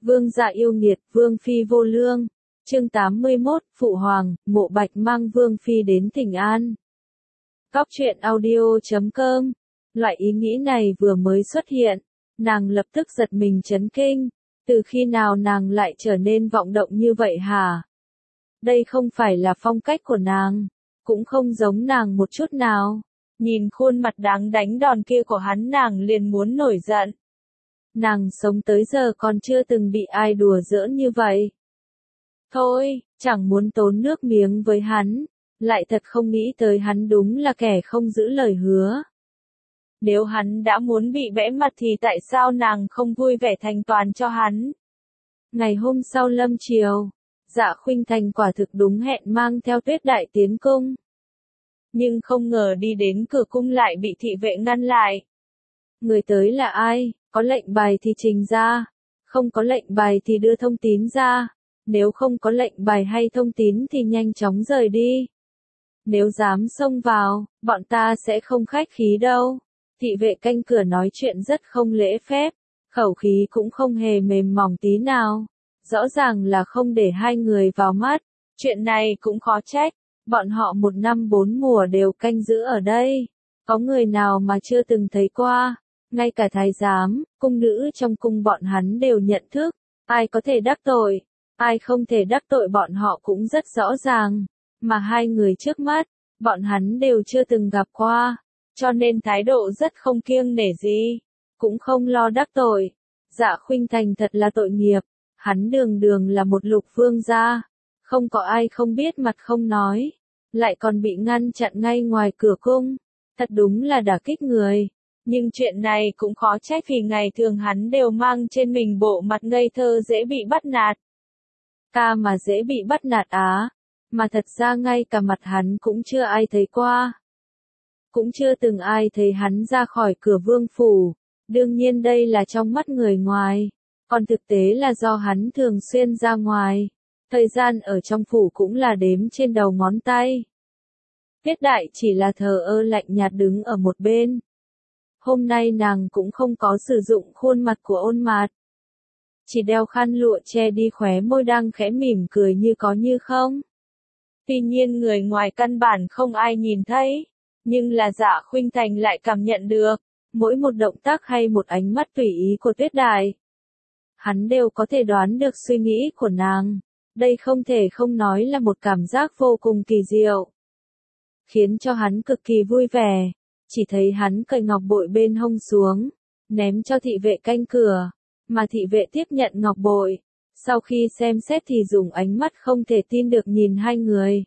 Vương gia yêu nghiệt, vương phi vô lương. Chương 81, Phụ Hoàng, Mộ Bạch mang vương phi đến Thịnh An. Góc truyện audio.com. Loại ý nghĩ này vừa mới xuất hiện, nàng lập tức giật mình chấn kinh. Từ khi nào nàng lại trở nên vọng động như vậy hả? Đây không phải là phong cách của nàng, cũng không giống nàng một chút nào. Nhìn khuôn mặt đáng đánh đòn kia của hắn, nàng liền muốn nổi giận. Nàng sống tới giờ còn chưa từng bị ai đùa giỡn như vậy. Thôi, chẳng muốn tốn nước miếng với hắn, lại thật không nghĩ tới hắn đúng là kẻ không giữ lời hứa. Nếu hắn đã muốn bị bẽ mặt thì tại sao nàng không vui vẻ thành toàn cho hắn? Ngày hôm sau lâm chiều, Dạ Khuynh Thành quả thực đúng hẹn mang theo Tuyết Đại tiến cung. Nhưng không ngờ đi đến cửa cung lại bị thị vệ ngăn lại. Người tới là ai? Có lệnh bài thì trình ra, không có lệnh bài thì đưa thông tín ra, nếu không có lệnh bài hay thông tín thì nhanh chóng rời đi. Nếu dám xông vào, bọn ta sẽ không khách khí đâu. Thị vệ canh cửa nói chuyện rất không lễ phép, khẩu khí cũng không hề mềm mỏng tí nào. Rõ ràng là không để hai người vào mắt. Chuyện này cũng khó trách, bọn họ 1 năm 4 mùa đều canh giữ ở đây. Có người nào mà chưa từng thấy qua. Ngay cả thái giám, cung nữ trong cung bọn hắn đều nhận thức, ai có thể đắc tội, ai không thể đắc tội bọn họ cũng rất rõ ràng, mà hai người trước mắt, bọn hắn đều chưa từng gặp qua, cho nên thái độ rất không kiêng nể gì, cũng không lo đắc tội. Dạ Khuynh Thành thật là tội nghiệp, hắn đường đường là một lục vương gia, không có ai không biết mặt không nói, lại còn bị ngăn chặn ngay ngoài cửa cung, thật đúng là đả kích người. Nhưng chuyện này cũng khó trách vì ngày thường hắn đều mang trên mình bộ mặt ngây thơ dễ bị bắt nạt. Ca mà dễ bị bắt nạt á, mà thật ra ngay cả mặt hắn cũng chưa ai thấy qua. Cũng chưa từng ai thấy hắn ra khỏi cửa vương phủ, đương nhiên đây là trong mắt người ngoài, còn thực tế là do hắn thường xuyên ra ngoài, thời gian ở trong phủ cũng là đếm trên đầu ngón tay. Tuyết Đại chỉ là thờ ơ lạnh nhạt đứng ở một bên. Hôm nay nàng cũng không có sử dụng khuôn mặt của Ôn Mạt. Chỉ đeo khăn lụa che đi khóe môi đang khẽ mỉm cười như có như không. Tuy nhiên người ngoài căn bản không ai nhìn thấy, nhưng là Dạ Khuynh Thành lại cảm nhận được, mỗi một động tác hay một ánh mắt tùy ý của Tuyết Đại. Hắn đều có thể đoán được suy nghĩ của nàng, đây không thể không nói là một cảm giác vô cùng kỳ diệu. Khiến cho hắn cực kỳ vui vẻ. Chỉ thấy hắn cởi ngọc bội bên hông xuống, ném cho thị vệ canh cửa, mà thị vệ tiếp nhận ngọc bội. Sau khi xem xét thì dùng ánh mắt không thể tin được nhìn hai người.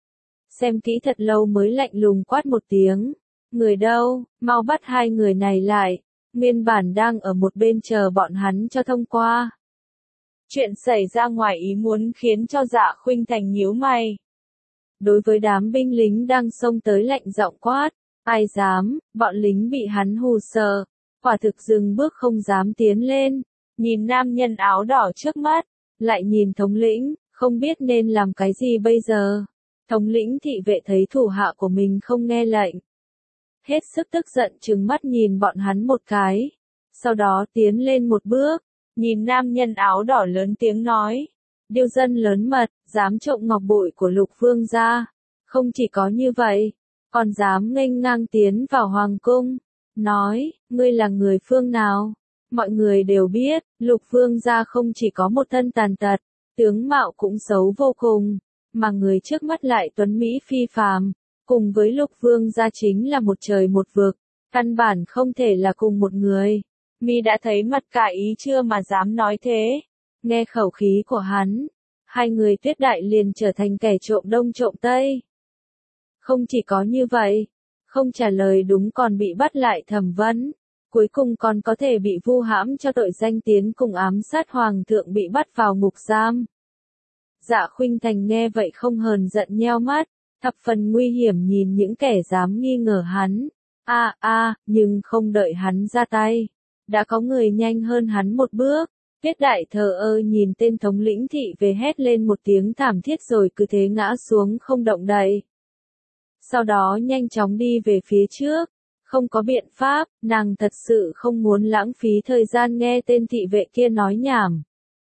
Xem kỹ thật lâu mới lạnh lùng quát một tiếng. Người đâu, mau bắt hai người này lại, nguyên bản đang ở một bên chờ bọn hắn cho thông qua. Chuyện xảy ra ngoài ý muốn khiến cho Dạ Khuynh Thành nhíu mày. Đối với đám binh lính đang xông tới lạnh giọng quát. Ai dám, bọn lính bị hắn hù sợ, quả thực dừng bước không dám tiến lên, nhìn nam nhân áo đỏ trước mắt, lại nhìn thống lĩnh, không biết nên làm cái gì bây giờ. Thống lĩnh thị vệ thấy thủ hạ của mình không nghe lệnh. Hết sức tức giận trừng mắt nhìn bọn hắn một cái, sau đó tiến lên một bước, nhìn nam nhân áo đỏ lớn tiếng nói. Điêu dân lớn mật, dám trộm ngọc bội của lục vương gia, không chỉ có như vậy. Còn dám nghênh ngang tiến vào hoàng cung, nói, ngươi là người phương nào? Mọi người đều biết, lục vương gia không chỉ có một thân tàn tật, tướng mạo cũng xấu vô cùng, mà người trước mắt lại tuấn mỹ phi phàm, cùng với lục vương gia chính là một trời một vực, căn bản không thể là cùng một người. Mi đã thấy mặt cả ý chưa mà dám nói thế? Nghe khẩu khí của hắn, hai người Tuyết Đại liền trở thành kẻ trộm đông trộm tây. Không chỉ có như vậy, không trả lời đúng còn bị bắt lại thẩm vấn, cuối cùng còn có thể bị vu hãm cho tội danh tiến cùng ám sát hoàng thượng bị bắt vào ngục giam. Dạ Khuynh Thành nghe vậy không hờn giận nheo mắt, thập phần nguy hiểm nhìn những kẻ dám nghi ngờ hắn. Nhưng không đợi hắn ra tay, đã có người nhanh hơn hắn một bước. Tuyết Đại thờ ơ nhìn tên thống lĩnh thị về hét lên một tiếng thảm thiết rồi cứ thế ngã xuống không động đậy. Sau đó nhanh chóng đi về phía trước, không có biện pháp, nàng thật sự không muốn lãng phí thời gian nghe tên thị vệ kia nói nhảm.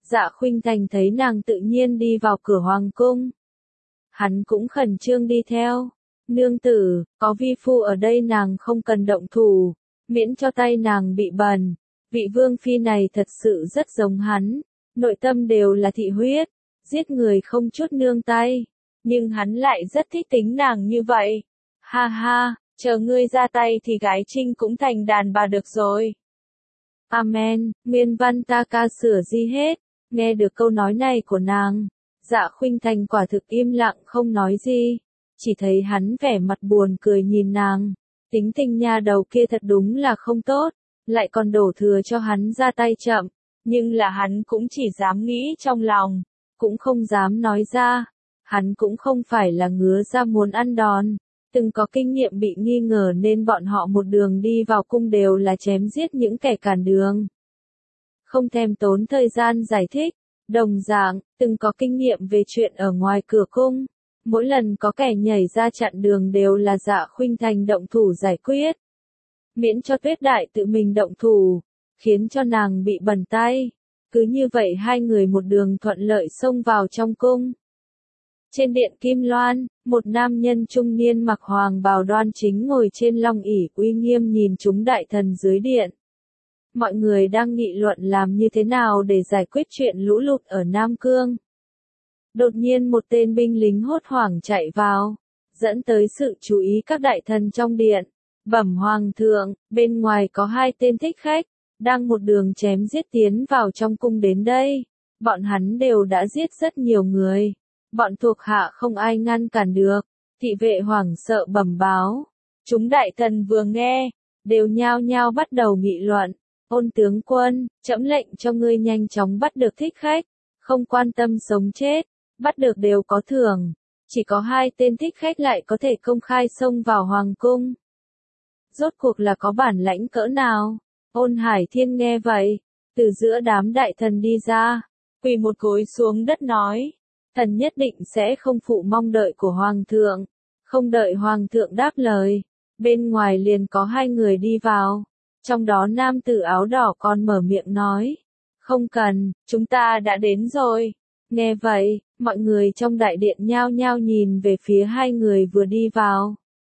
Dạ Khuynh Thành thấy nàng tự nhiên đi vào cửa hoàng cung. Hắn cũng khẩn trương đi theo. Nương tử, có vi phu ở đây nàng không cần động thủ, miễn cho tay nàng bị bẩn. Vị vương phi này thật sự rất giống hắn, nội tâm đều là thị huyết, giết người không chút nương tay. Nhưng hắn lại rất thích tính nàng như vậy. Ha ha, chờ ngươi ra tay thì gái Trinh cũng thành đàn bà được rồi. Amen, nguyên văn ta ca sửa gì hết. Nghe được câu nói này của nàng, Dạ Khuynh Thành quả thực im lặng không nói gì. Chỉ thấy hắn vẻ mặt buồn cười nhìn nàng. Tính tình nha đầu kia thật đúng là không tốt, lại còn đổ thừa cho hắn ra tay chậm. Nhưng là hắn cũng chỉ dám nghĩ trong lòng, cũng không dám nói ra. Hắn cũng không phải là ngứa ra muốn ăn đòn. Từng có kinh nghiệm bị nghi ngờ nên bọn họ một đường đi vào cung đều là chém giết những kẻ cản đường. Không thèm tốn thời gian giải thích. Đồng dạng, từng có kinh nghiệm về chuyện ở ngoài cửa cung. Mỗi lần có kẻ nhảy ra chặn đường đều là Dạ Khuynh Thành động thủ giải quyết. Miễn cho Tuyết Đại tự mình động thủ, khiến cho nàng bị bẩn tay. Cứ như vậy hai người một đường thuận lợi xông vào trong cung. Trên điện Kim Loan, một nam nhân trung niên mặc hoàng bào đoan chính ngồi trên long ỷ uy nghiêm nhìn chúng đại thần dưới điện. Mọi người đang nghị luận làm như thế nào để giải quyết chuyện lũ lụt ở Nam Cương. Đột nhiên một tên binh lính hốt hoảng chạy vào, dẫn tới sự chú ý các đại thần trong điện. Bẩm hoàng thượng, bên ngoài có hai tên thích khách, đang một đường chém giết tiến vào trong cung đến đây. Bọn hắn đều đã giết rất nhiều người. Bọn thuộc hạ không ai ngăn cản được. Thị vệ hoảng sợ bẩm báo. Chúng đại thần vừa nghe, đều nhao nhao bắt đầu nghị luận. Ôn tướng quân, trẫm lệnh cho ngươi nhanh chóng bắt được thích khách, không quan tâm sống chết, bắt được đều có thưởng. Chỉ có hai tên thích khách lại có thể công khai xông vào hoàng cung. Rốt cuộc là có bản lãnh cỡ nào? Ôn Hải Thiên nghe vậy, từ giữa đám đại thần đi ra, quỳ một gối xuống đất nói, thần nhất định sẽ không phụ mong đợi của hoàng thượng. Không đợi hoàng thượng đáp lời, bên ngoài liền có hai người đi vào. Trong đó nam tử áo đỏ còn mở miệng nói, không cần, chúng ta đã đến rồi. Nghe vậy, mọi người trong đại điện nhao nhao nhìn về phía hai người vừa đi vào.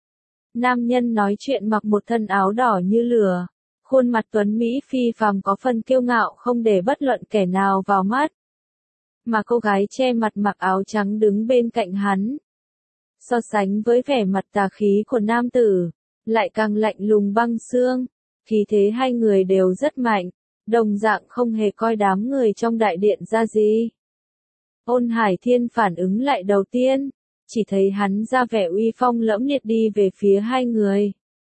Nam nhân nói chuyện mặc một thân áo đỏ như lửa, khuôn mặt tuấn Mỹ phi phàm có phần kiêu ngạo không để bất luận kẻ nào vào mắt. Mà cô gái che mặt mặc áo trắng đứng bên cạnh hắn. So sánh với vẻ mặt tà khí của nam tử, lại càng lạnh lùng băng xương. Khí thế hai người đều rất mạnh, đồng dạng không hề coi đám người trong đại điện ra gì. Ôn Hải Thiên phản ứng lại đầu tiên, chỉ thấy hắn ra vẻ uy phong lẫm liệt đi về phía hai người.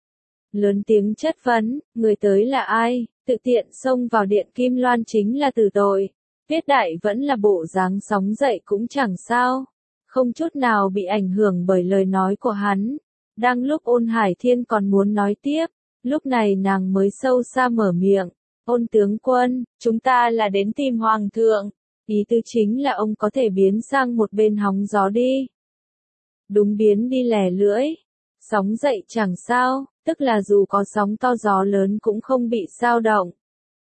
Lớn tiếng chất vấn, người tới là ai, tự tiện xông vào điện Kim Loan chính là tử tội. Tuyết Đại vẫn là bộ dáng sóng dậy cũng chẳng sao, không chút nào bị ảnh hưởng bởi lời nói của hắn. Đang lúc Ôn Hải Thiên còn muốn nói tiếp, lúc này nàng mới sâu xa mở miệng, ôn tướng quân, chúng ta là đến tìm hoàng thượng, ý tứ chính là ông có thể biến sang một bên hóng gió đi. Đúng biến đi lẻ lưỡi, sóng dậy chẳng sao, tức là dù có sóng to gió lớn cũng không bị sao động.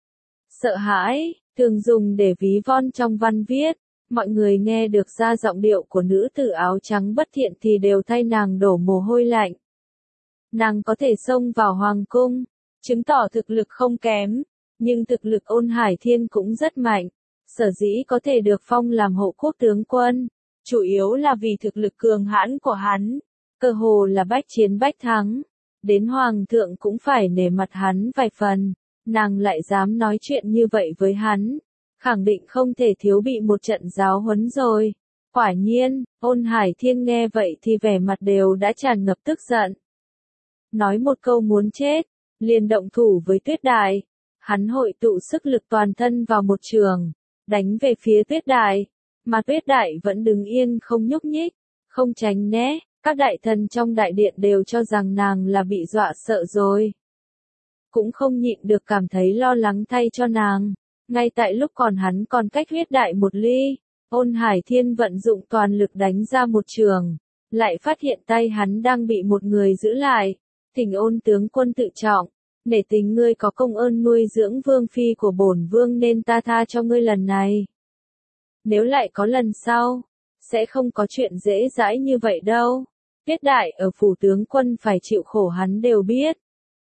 Sợ hãi, thường dùng để ví von trong văn viết, mọi người nghe được ra giọng điệu của nữ tử áo trắng bất thiện thì đều thay nàng đổ mồ hôi lạnh. Nàng có thể xông vào hoàng cung, chứng tỏ thực lực không kém, nhưng thực lực Ôn Hải Thiên cũng rất mạnh, sở dĩ có thể được phong làm hộ quốc tướng quân, chủ yếu là vì thực lực cường hãn của hắn, cơ hồ là bách chiến bách thắng, đến hoàng thượng cũng phải nể mặt hắn vài phần, nàng lại dám nói chuyện như vậy với hắn, khẳng định không thể thiếu bị một trận giáo huấn rồi. Quả nhiên, Ôn Hải Thiên nghe vậy thì vẻ mặt đều đã tràn ngập tức giận. Nói một câu muốn chết, liền động thủ với Tuyết Đại. Hắn hội tụ sức lực toàn thân vào một trường, đánh về phía Tuyết Đại, mà Tuyết Đại vẫn đứng yên không nhúc nhích, không tránh né, các đại thần trong đại điện đều cho rằng nàng là bị dọa sợ rồi. Cũng không nhịn được cảm thấy lo lắng thay cho nàng, ngay tại lúc hắn còn cách Tuyết Đại một ly, Ôn Hải Thiên vận dụng toàn lực đánh ra một trường, lại phát hiện tay hắn đang bị một người giữ lại. Thỉnh Ôn tướng quân tự trọng, nể tình ngươi có công ơn nuôi dưỡng vương phi của bổn vương nên ta tha cho ngươi lần này. nếu lại có lần sau, sẽ không có chuyện dễ dãi như vậy đâu. Tuyết Đại ở phủ tướng quân phải chịu khổ hắn đều biết.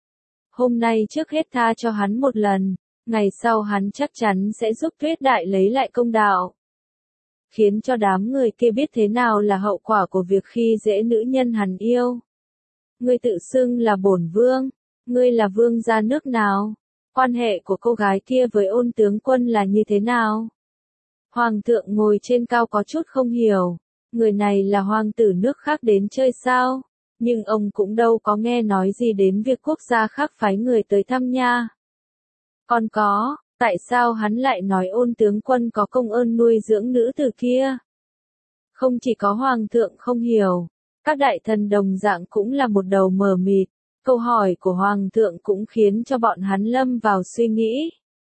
Hôm nay trước hết tha cho hắn một lần, ngày sau hắn chắc chắn sẽ giúp Tuyết Đại lấy lại công đạo. Khiến cho đám người kia biết thế nào là hậu quả của việc khi dễ nữ nhân hắn yêu. Ngươi tự xưng là bổn vương, ngươi là vương gia nước nào? Quan hệ của cô gái kia với Ôn tướng quân là như thế nào? Hoàng thượng ngồi trên cao có chút không hiểu, người này là hoàng tử nước khác đến chơi sao? Nhưng ông cũng đâu có nghe nói gì đến việc quốc gia khác phái người tới thăm nha. Còn có, tại sao hắn lại nói Ôn tướng quân có công ơn nuôi dưỡng nữ tử kia? Không chỉ có hoàng thượng không hiểu, các đại thần đồng dạng cũng là một đầu mờ mịt. Câu hỏi của hoàng thượng cũng khiến cho bọn hắn lâm vào suy nghĩ.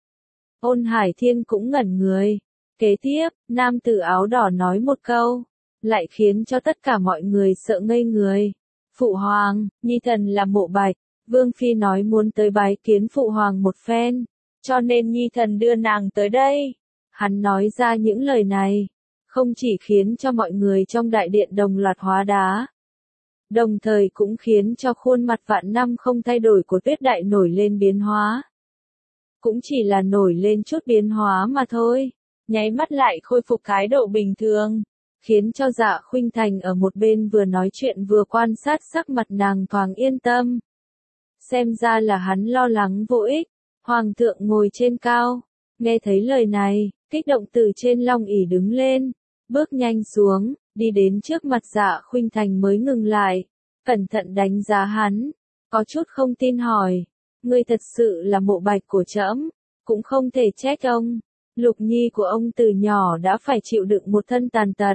Ôn Hải Thiên cũng ngẩn người. Kế tiếp, nam tử áo đỏ nói một câu, lại khiến cho tất cả mọi người sợ ngây người. Phụ hoàng, nhi thần là Mộ Bạch, Vương Phi nói muốn tới bái kiến phụ hoàng một phen, cho nên nhi thần đưa nàng tới đây. Hắn nói ra những lời này, không chỉ khiến cho mọi người trong đại điện đồng loạt hóa đá, đồng thời cũng khiến cho khuôn mặt vạn năm không thay đổi của Tuyết Đại nổi lên biến hóa. Cũng chỉ là nổi lên chút biến hóa mà thôi, nháy mắt lại khôi phục thái độ bình thường, khiến cho Dạ Khuynh Thành ở một bên vừa nói chuyện vừa quan sát sắc mặt nàng thoáng yên tâm. Xem ra là hắn lo lắng vô ích. Hoàng thượng ngồi trên cao, nghe thấy lời này, kích động từ trên long ỷ đứng lên, bước nhanh xuống, đi đến trước mặt Dạ Khuynh Thành mới ngừng lại, cẩn thận đánh giá hắn, có chút không tin hỏi, ngươi thật sự là Mộ Bạch của trẫm, cũng không thể trách ông, Lục Nhi của ông từ nhỏ đã phải chịu đựng một thân tàn tật.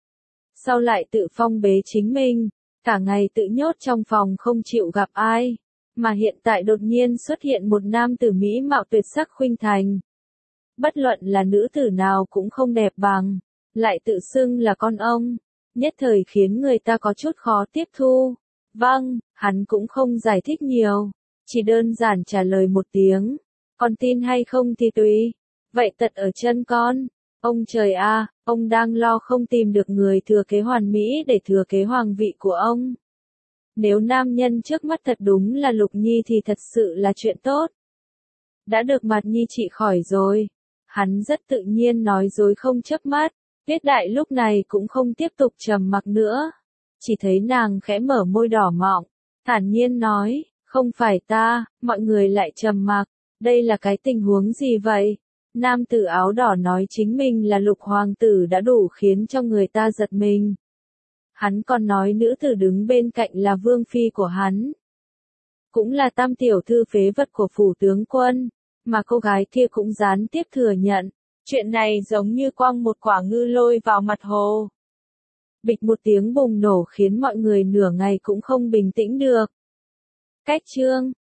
Sau lại tự phong bế chính mình, cả ngày tự nhốt trong phòng không chịu gặp ai, mà hiện tại đột nhiên xuất hiện một nam tử mỹ mạo tuyệt sắc Khuynh Thành. Bất luận là nữ tử nào cũng không đẹp bằng, lại tự xưng là con ông, nhất thời khiến người ta có chút khó tiếp thu. Vâng, hắn cũng không giải thích nhiều, chỉ đơn giản trả lời một tiếng, con tin hay không thì tùy, vậy tật ở chân con. Ông trời a, ông đang lo không tìm được người thừa kế hoàn mỹ để thừa kế hoàng vị của ông. Nếu nam nhân trước mắt thật đúng là Lục Nhi thì thật sự là chuyện tốt. Đã được Mạt Nhi trị khỏi rồi. Hắn rất tự nhiên nói dối không chớp mắt. Tuyết Đại lúc này cũng không tiếp tục trầm mặc nữa. Chỉ thấy nàng khẽ mở môi đỏ mọng, thản nhiên nói, không phải ta, mọi người lại trầm mặc. Đây là cái tình huống gì vậy? Nam tử áo đỏ nói chính mình là Lục hoàng tử đã đủ khiến cho người ta giật mình. Hắn còn nói nữ tử đứng bên cạnh là vương phi của hắn. Cũng là tam tiểu thư phế vật của phủ tướng quân, mà cô gái kia cũng gián tiếp thừa nhận. Chuyện này giống như quăng một quả ngư lôi vào mặt hồ. Bịch một tiếng bùng nổ khiến mọi người nửa ngày cũng không bình tĩnh được. Cách chương